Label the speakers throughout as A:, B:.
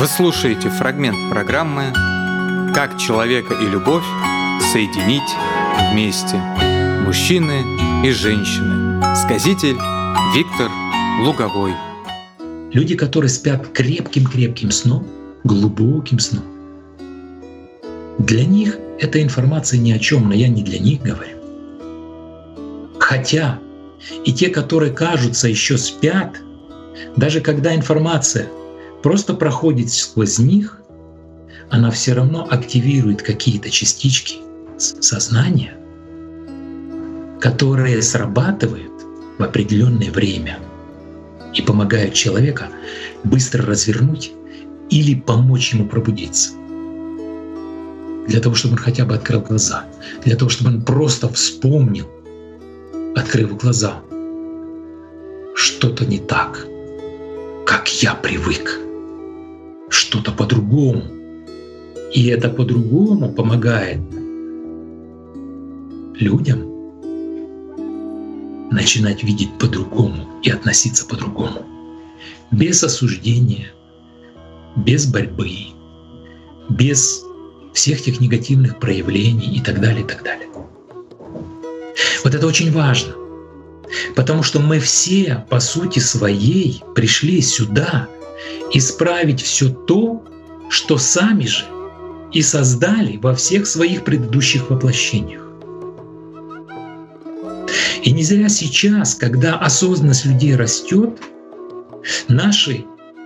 A: Вы слушаете фрагмент программы «Как человека и любовь соединить вместе. Мужчины и женщины». Сказитель Виктор Луговой.
B: Люди, которые спят крепким сном, глубоким сном, для них эта информация ни о чем, но я не для них говорю. Хотя и те, которые кажутся еще спят, даже когда информация просто проходит сквозь них, она все равно активирует какие-то частички сознания, которые срабатывают в определенное время и помогают человеку быстро развернуть или помочь ему пробудиться. Для того, чтобы он хотя бы открыл глаза, для того, чтобы он просто вспомнил, открыв глаза, что-то не так, как я привык, что-то по-другому. И это по-другому помогает людям начинать видеть по-другому и относиться по-другому. Без осуждения, без борьбы, без всех тех негативных проявлений и так далее, и так далее. Вот это очень важно, потому что мы все, по сути своей, пришли сюда исправить все то, что сами же и создали во всех своих предыдущих воплощениях. И не зря сейчас, когда осознанность людей растет, наши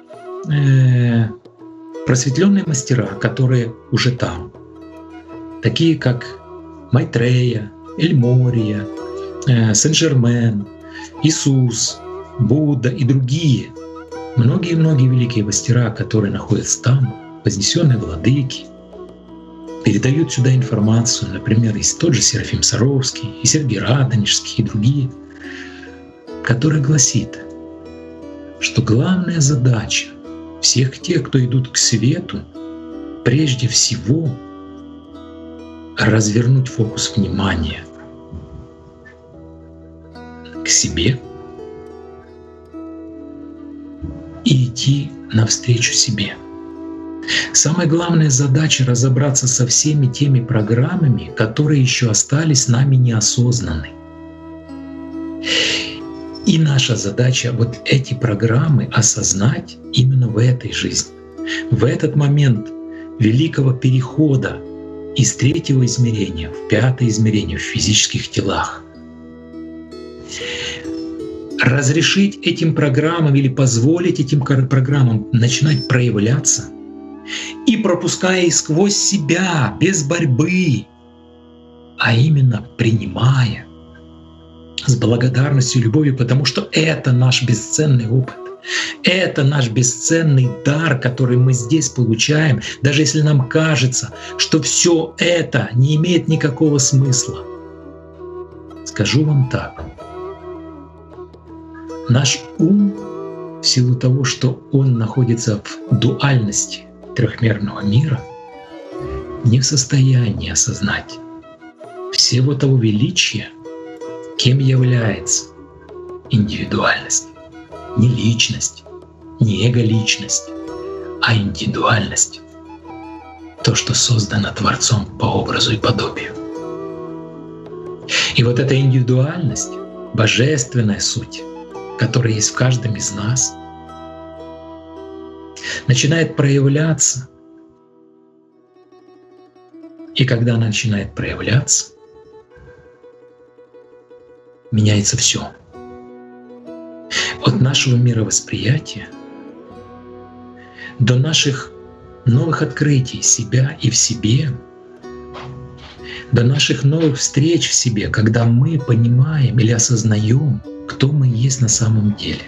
B: просветленные мастера, которые уже там, такие как Майтрея, Эльмория, Сен-Жермен, Иисус, Будда и другие, многие-многие великие мастера, которые находятся там, вознесенные владыки, передают сюда информацию, например, есть тот же Серафим Саровский, и Сергий Радонежский, и другие, который гласит, что главная задача всех тех, кто идут к свету, прежде всего развернуть фокус внимания к себе и идти навстречу себе. Самая главная задача — разобраться со всеми теми программами, которые еще остались нами неосознанны. И наша задача вот эти программы осознать именно в этой жизни, в этот момент великого перехода из третьего измерения в пятое измерение в физических телах. Разрешить этим программам или позволить этим программам начинать проявляться и пропуская их сквозь себя, без борьбы, а именно принимая, с благодарностью и любовью, потому что это наш бесценный опыт. Это наш бесценный дар, который мы здесь получаем, даже если нам кажется, что все это не имеет никакого смысла. Скажу вам так. Наш ум, в силу того, что он находится в дуальности трехмерного мира, не в состоянии осознать всего того величия, кем является индивидуальность. Не личность, не эго-личность, а индивидуальность. То, что создано Творцом по образу и подобию. И вот эта индивидуальность, божественная суть, которая есть в каждом из нас, начинает проявляться. И когда она начинает проявляться, меняется все. От нашего мировосприятия до наших новых открытий себя и в себе, до наших новых встреч в себе, когда мы понимаем или осознаем, кто мы есть на самом деле.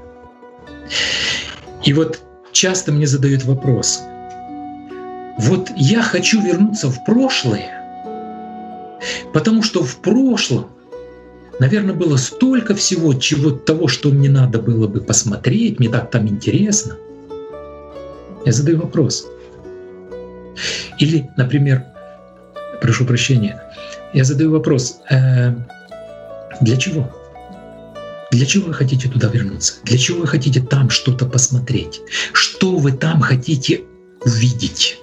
B: И вот часто мне задают вопрос: вот я хочу вернуться в прошлое, потому что в прошлом, наверное, было столько всего, того, что мне надо было бы посмотреть, мне так там интересно. Я задаю вопрос. Или, например, прошу прощения, я задаю вопрос: для чего? Для чего вы хотите туда вернуться? Для чего вы хотите там что-то посмотреть? Что вы там хотите увидеть?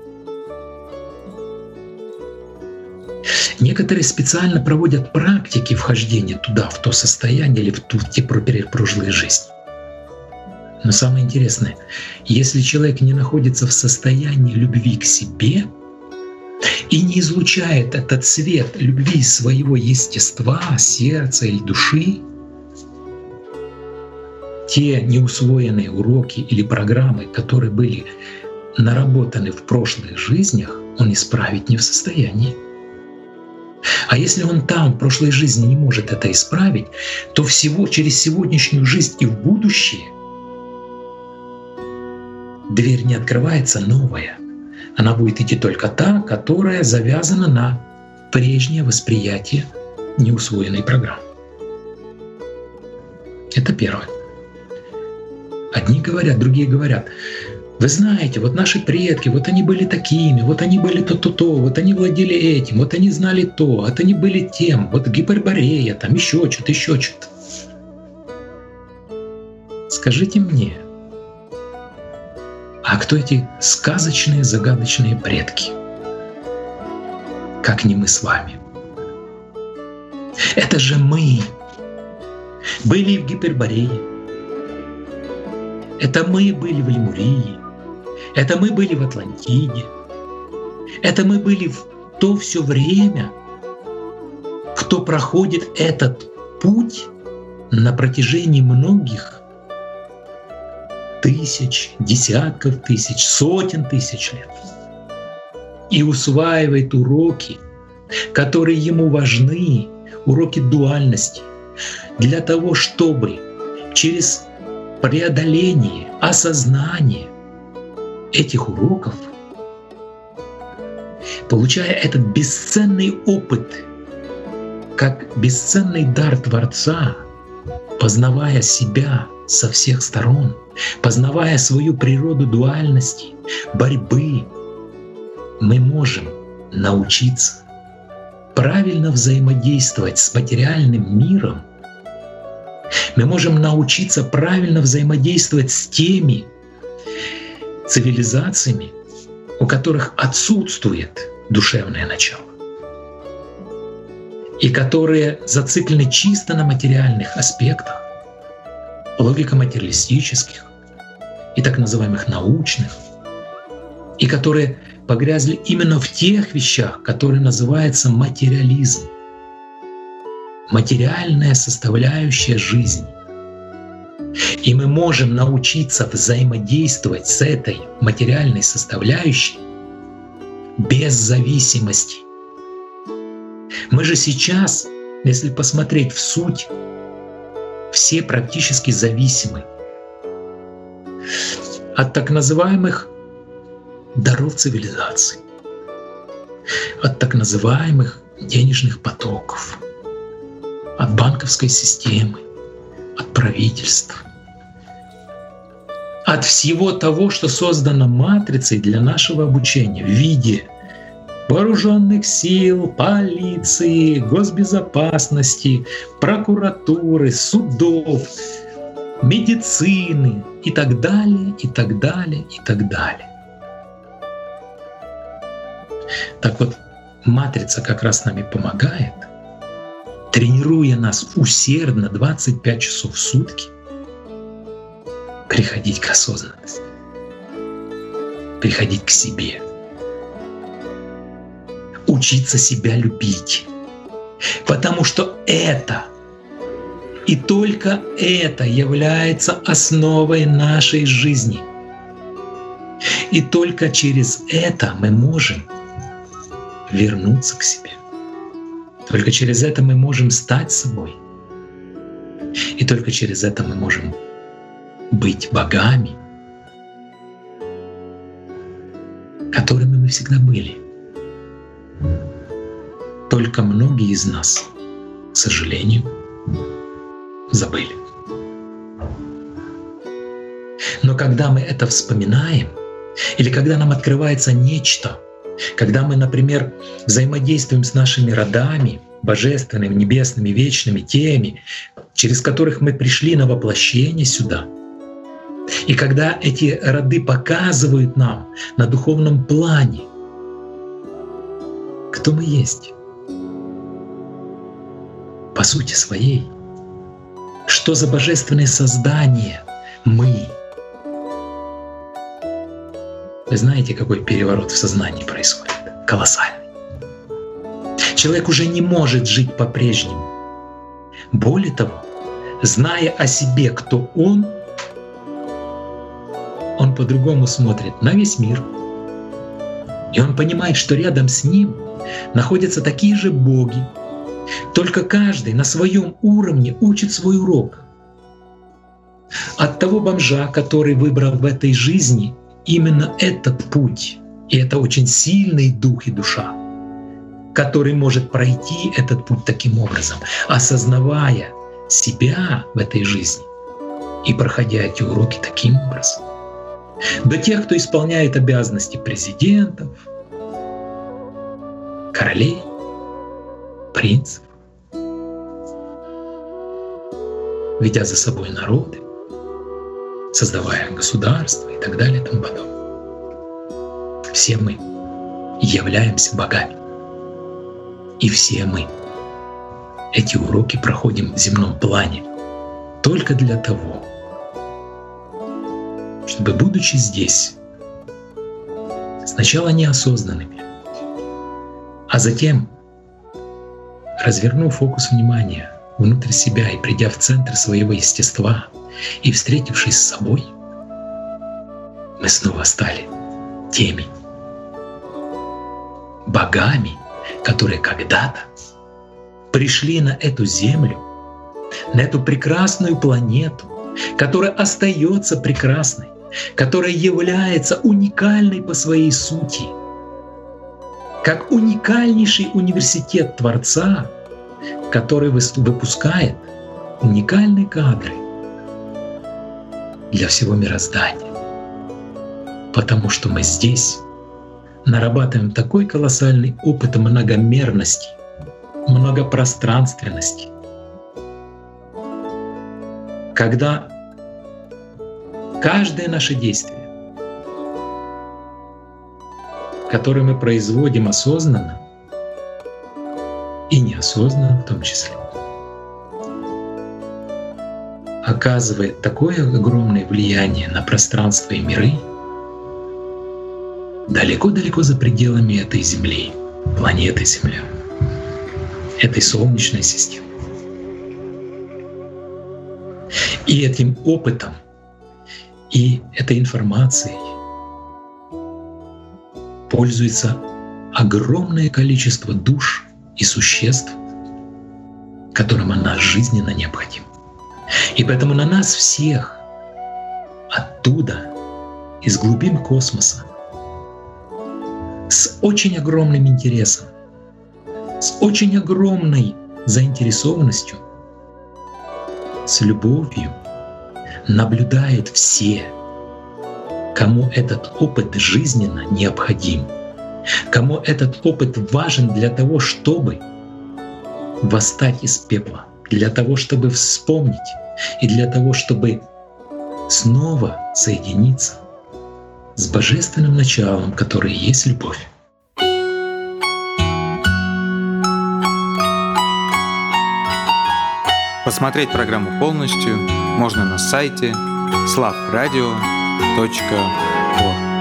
B: Некоторые специально проводят практики вхождения туда, в то состояние или в те прошлые жизни. Но самое интересное, если человек не находится в состоянии любви к себе и не излучает этот свет любви своего естества, сердца или души, те неусвоенные уроки или программы, которые были наработаны в прошлых жизнях, он исправить не в состоянии. А если он там в прошлой жизни не может это исправить, то через сегодняшнюю жизнь и в будущее дверь не открывается новая. Она будет идти только та, которая завязана на прежнее восприятие неусвоенной программы. Это первое. Одни говорят, другие говорят: вы знаете, вот наши предки, вот они были такими, вот они были то-то-то, вот они владели этим, вот они знали то, вот они были тем, вот Гиперборея, там еще что-то, еще что-то. Скажите мне, а кто эти сказочные, загадочные предки? Как не мы с вами? Это же мы были в Гиперборее. Это мы были в Лемурии. Это мы были в Атлантиде. Это мы были в то все время, кто проходит этот путь на протяжении многих тысяч, десятков тысяч, сотен тысяч лет. И усваивает уроки, которые ему важны, уроки дуальности, для того, чтобы через преодоление, осознание этих уроков, получая этот бесценный опыт, как бесценный дар Творца, познавая себя со всех сторон, познавая свою природу дуальности, борьбы, мы можем научиться правильно взаимодействовать с материальным миром. Мы можем научиться правильно взаимодействовать с теми цивилизациями, у которых отсутствует душевное начало, и которые зациклены чисто на материальных аспектах, логико-материалистических и так называемых научных, и которые погрязли именно в тех вещах, которые называются материализм, материальная составляющая жизни. И мы можем научиться взаимодействовать с этой материальной составляющей без зависимости. Мы же сейчас, если посмотреть в суть, все практически зависимы от так называемых даров цивилизации, от так называемых денежных потоков, от банковской системы, от правительств, от всего того, что создано матрицей для нашего обучения в виде вооруженных сил, полиции, госбезопасности, прокуратуры, судов, медицины и так далее, и так далее, и так далее. Так вот, матрица как раз нам и помогает, тренируя нас усердно 25 часов в сутки, приходить к осознанности, приходить к себе, учиться себя любить. Потому что это и только это является основой нашей жизни. И только через это мы можем вернуться к себе. Только через это мы можем стать собой. И только через это мы можем быть богами, которыми мы всегда были. Только многие из нас, к сожалению, забыли. Но когда мы это вспоминаем, или когда нам открывается нечто, когда мы, например, взаимодействуем с нашими родами, божественными, небесными, вечными, теми, через которых мы пришли на воплощение сюда. И когда эти роды показывают нам на духовном плане, кто мы есть, по сути своей, что за божественное создание мы. Вы знаете, какой переворот в сознании происходит? Колоссальный. Человек уже не может жить по-прежнему. Более того, зная о себе, кто он по-другому смотрит на весь мир. И он понимает, что рядом с ним находятся такие же боги. Только каждый на своем уровне учит свой урок. От того бомжа, который выбрал в этой жизни именно этот путь, и это очень сильный дух и душа, который может пройти этот путь таким образом, осознавая себя в этой жизни и проходя эти уроки таким образом. До тех, кто исполняет обязанности президентов, королей, принцев, ведя за собой народы, создавая государства и так далее и тому подобное. Все мы являемся богами. И все мы эти уроки проходим в земном плане только для того, чтобы, будучи здесь, сначала неосознанными, а затем, развернув фокус внимания внутрь себя и придя в центр своего естества и встретившись с собой, мы снова стали теми богами, которые когда-то пришли на эту землю, на эту прекрасную планету, которая остается прекрасной, которая является уникальной по своей сути, как уникальнейший университет Творца, который выпускает уникальные кадры для всего мироздания. Потому что мы здесь нарабатываем такой колоссальный опыт многомерности, многопространственности, когда каждое наше действие, которое мы производим осознанно и неосознанно в том числе, оказывает такое огромное влияние на пространство и миры далеко-далеко за пределами этой Земли, планеты Земля, этой Солнечной системы. И этим опытом, и этой информацией пользуется огромное количество душ и существ, которым она жизненно необходима. И поэтому на нас всех оттуда, из глубин космоса, с очень огромным интересом, с очень огромной заинтересованностью, с любовью наблюдают все, кому этот опыт жизненно необходим, кому этот опыт важен для того, чтобы восстать из пепла, для того, чтобы вспомнить и для того, чтобы снова соединиться с божественным началом, которое есть любовь.
A: Посмотреть программу полностью можно на сайте slavradio.org.